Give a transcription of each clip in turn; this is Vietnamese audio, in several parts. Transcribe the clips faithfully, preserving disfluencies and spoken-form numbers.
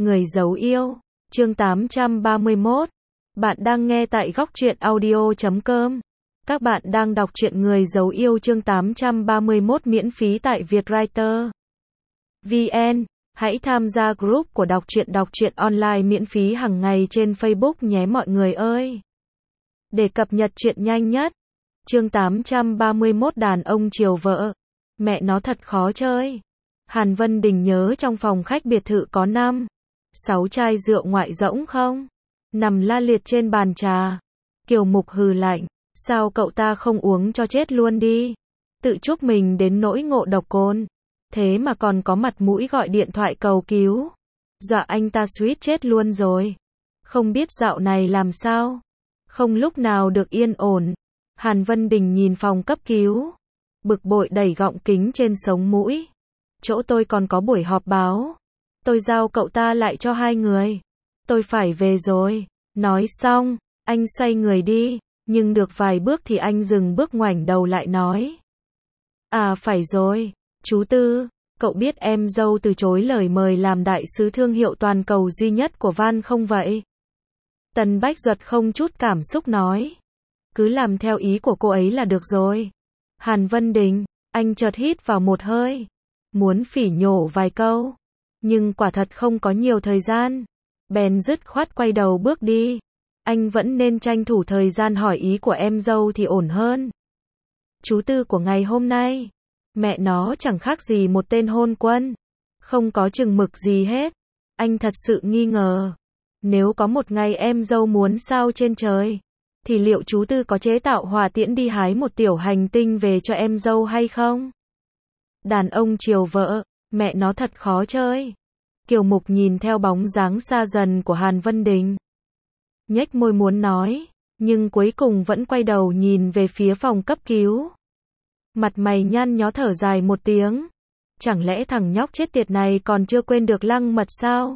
Người giấu yêu, chương tám trăm ba mươi mốt. Bạn đang nghe tại góc truyện audio chấm com. Các bạn đang đọc truyện Người giấu yêu chương tám trăm ba mươi mốt miễn phí tại Vietwriter chấm vn. Hãy tham gia group của đọc truyện đọc truyện online miễn phí hàng ngày trên Facebook nhé mọi người ơi. Để cập nhật truyện nhanh nhất. Chương tám trăm ba mươi mốt đàn ông chiều vợ. Mẹ nó thật khó chơi. Hàn Vân Đình nhớ trong phòng khách biệt thự có năm, sáu chai rượu ngoại rỗng không? Nằm la liệt trên bàn trà. Kiều Mục hừ lạnh. Sao cậu ta không uống cho chết luôn đi? Tự chuốc mình đến nỗi ngộ độc cồn. Thế mà còn có mặt mũi gọi điện thoại cầu cứu. Dọa anh ta suýt chết luôn rồi. Không biết dạo này làm sao? Không lúc nào được yên ổn. Hàn Vân Đình nhìn phòng cấp cứu. Bực bội đẩy gọng kính trên sống mũi. Chỗ tôi còn có buổi họp báo. Tôi giao cậu ta lại cho hai người. Tôi phải về rồi. Nói xong, anh xoay người đi. Nhưng được vài bước thì anh dừng bước ngoảnh đầu lại nói. À phải rồi, chú Tư, cậu biết em dâu từ chối lời mời làm đại sứ thương hiệu toàn cầu duy nhất của Van không vậy? Tần Bách Duật không chút cảm xúc nói. Cứ làm theo ý của cô ấy là được rồi. Hàn Vân Đình, anh chợt hít vào một hơi. Muốn phỉ nhổ vài câu. Nhưng quả thật không có nhiều thời gian. Bèn dứt khoát quay đầu bước đi. Anh vẫn nên tranh thủ thời gian hỏi ý của em dâu thì ổn hơn. Chú Tư của ngày hôm nay. Mẹ nó chẳng khác gì một tên hôn quân. Không có chừng mực gì hết. Anh thật sự nghi ngờ. Nếu có một ngày em dâu muốn sao trên trời. Thì liệu chú Tư có chế tạo hỏa tiễn đi hái một tiểu hành tinh về cho em dâu hay không? Đàn ông chiều vợ. Mẹ nó thật khó chơi. Kiều Mục nhìn theo bóng dáng xa dần của Hàn Vân Đình. Nhếch môi muốn nói, nhưng cuối cùng vẫn quay đầu nhìn về phía phòng cấp cứu. Mặt mày nhăn nhó thở dài một tiếng. Chẳng lẽ thằng nhóc chết tiệt này còn chưa quên được Lăng Mật sao?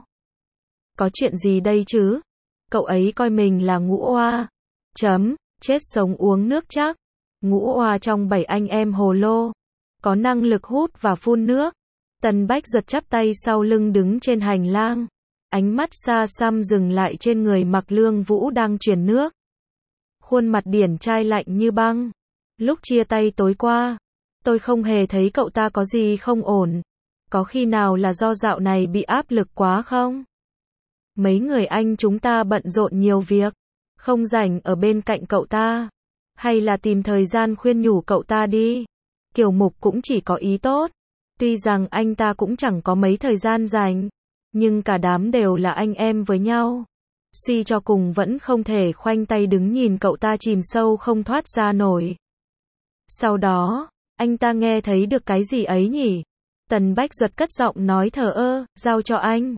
Có chuyện gì đây chứ? Cậu ấy coi mình là ngũ oa. Chấm, chết sống uống nước chắc. Ngũ oa trong bảy anh em hồ lô. Có năng lực hút và phun nước. Tần Bách Duật chắp tay sau lưng đứng trên hành lang. Ánh mắt xa xăm dừng lại trên người Mặc Lương Vũ đang truyền nước. Khuôn mặt điển trai lạnh như băng. Lúc chia tay tối qua, tôi không hề thấy cậu ta có gì không ổn. Có khi nào là do dạo này bị áp lực quá không? Mấy người anh chúng ta bận rộn nhiều việc, không rảnh ở bên cạnh cậu ta. Hay là tìm thời gian khuyên nhủ cậu ta đi. Kiều Mục cũng chỉ có ý tốt. Tuy rằng anh ta cũng chẳng có mấy thời gian rảnh. Nhưng cả đám đều là anh em với nhau. Suy cho cùng vẫn không thể khoanh tay đứng nhìn cậu ta chìm sâu không thoát ra nổi. Sau đó, anh ta nghe thấy được cái gì ấy nhỉ? Tần Bách Duật cất giọng nói thờ ơ, giao cho anh.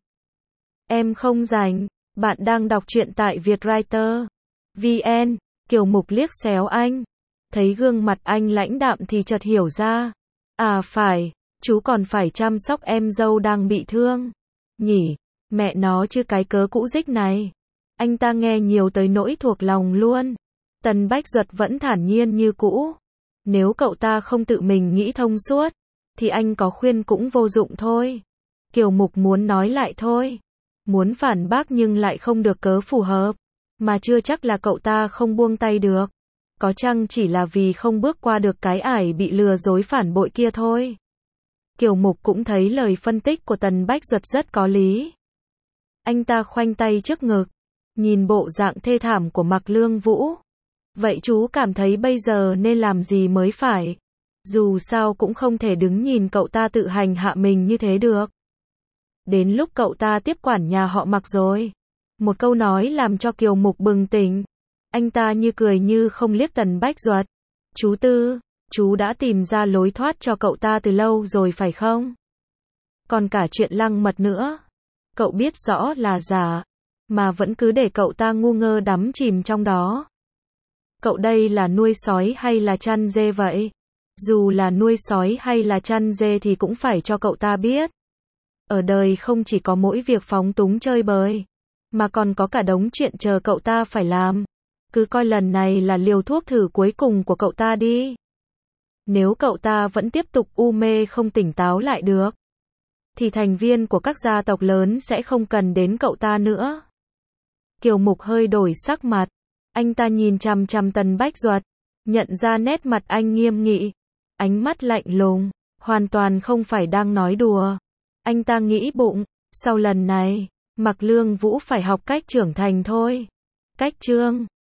Em không rảnh, bạn đang đọc truyện tại Vietwriter chấm vn. Kiều Mục liếc xéo anh. Thấy gương mặt anh lãnh đạm thì chợt hiểu ra. À phải, chú còn phải chăm sóc em dâu đang bị thương. Nhỉ, mẹ nó chứ cái cớ cũ dích này. Anh ta nghe nhiều tới nỗi thuộc lòng luôn. Tần Bách Duật vẫn thản nhiên như cũ. Nếu cậu ta không tự mình nghĩ thông suốt, thì anh có khuyên cũng vô dụng thôi. Kiều Mục muốn nói lại thôi. Muốn phản bác nhưng lại không được cớ phù hợp. Mà chưa chắc là cậu ta không buông tay được. Có chăng chỉ là vì không bước qua được cái ải bị lừa dối phản bội kia thôi. Kiều Mục cũng thấy lời phân tích của Tần Bách Duật rất có lý. Anh ta khoanh tay trước ngực, nhìn bộ dạng thê thảm của Mặc Lương Vũ. Vậy chú cảm thấy bây giờ nên làm gì mới phải? Dù sao cũng không thể đứng nhìn cậu ta tự hành hạ mình như thế được. Đến lúc cậu ta tiếp quản nhà họ Mặc rồi. Một câu nói làm cho Kiều Mục bừng tỉnh. Anh ta như cười như không liếc Tần Bách Duật. Chú Tư, chú đã tìm ra lối thoát cho cậu ta từ lâu rồi phải không? Còn cả chuyện Lăng Mật nữa. Cậu biết rõ là giả, mà vẫn cứ để cậu ta ngu ngơ đắm chìm trong đó. Cậu đây là nuôi sói hay là chăn dê vậy? Dù là nuôi sói hay là chăn dê thì cũng phải cho cậu ta biết. Ở đời không chỉ có mỗi việc phóng túng chơi bời, mà còn có cả đống chuyện chờ cậu ta phải làm. Cứ coi lần này là liều thuốc thử cuối cùng của cậu ta đi. Nếu cậu ta vẫn tiếp tục u mê không tỉnh táo lại được, thì thành viên của các gia tộc lớn sẽ không cần đến cậu ta nữa. Kiều Mục hơi đổi sắc mặt. Anh ta nhìn chằm chằm Tần Bách Duật, nhận ra nét mặt anh nghiêm nghị, ánh mắt lạnh lùng, hoàn toàn không phải đang nói đùa. Anh ta nghĩ bụng, sau lần này, Mạc Lương Vũ phải học cách trưởng thành thôi. Cách chương